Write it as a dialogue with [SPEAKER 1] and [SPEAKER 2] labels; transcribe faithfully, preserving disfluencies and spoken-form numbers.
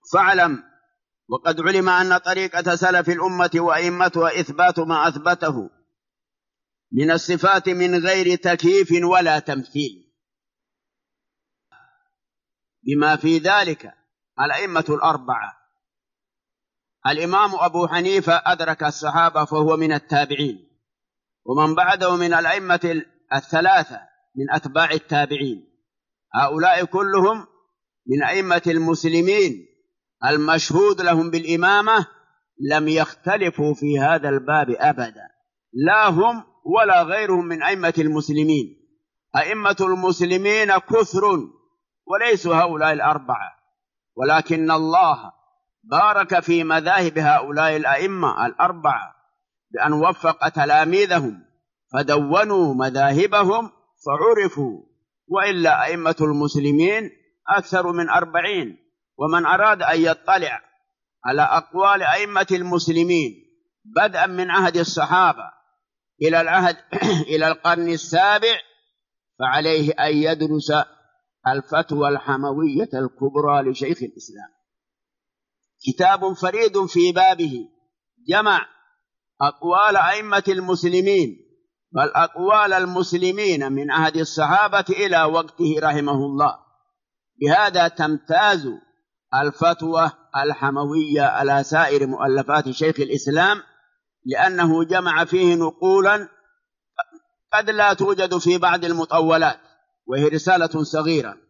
[SPEAKER 1] فاعلم وقد علم أن طريقة سلف الأمة وأئمتها إثبات ما أثبته من الصفات من غير تكييف ولا تمثيل، بما في ذلك الأئمة الأربعة. الإمام أبو حنيفة أدرك الصحابة فهو من التابعين، ومن بعده من الأئمة الثلاثة من أتباع التابعين، هؤلاء كلهم من أئمة المسلمين المشهود لهم بالإمامة، لم يختلفوا في هذا الباب أبدا، لا هم ولا غيرهم من أئمة المسلمين. أئمة المسلمين كثر وليسوا هؤلاء الأربعة، ولكن الله بارك في مذاهب هؤلاء الأئمة الأربعة بأن وفق تلاميذهم فدونوا مذاهبهم فعرفوا، وإلا أئمة المسلمين أكثر من أربعين. ومن أراد أن يطلع على أقوال أئمة المسلمين بدءا من عهد الصحابة إلى العهد إلى القرن السابع فعليه أن يدرس الفتوى الحموية الكبرى لشيخ الإسلام، كتاب فريد في بابه جمع أقوال أئمة المسلمين، بل أقوال المسلمين من عهد الصحابة إلى وقته رحمه الله. بهذا تمتاز الفتوى الحموية على سائر مؤلفات شيخ الإسلام، لأنه جمع فيه نقولا قد لا توجد في بعض المطولات، وهي رسالة صغيرة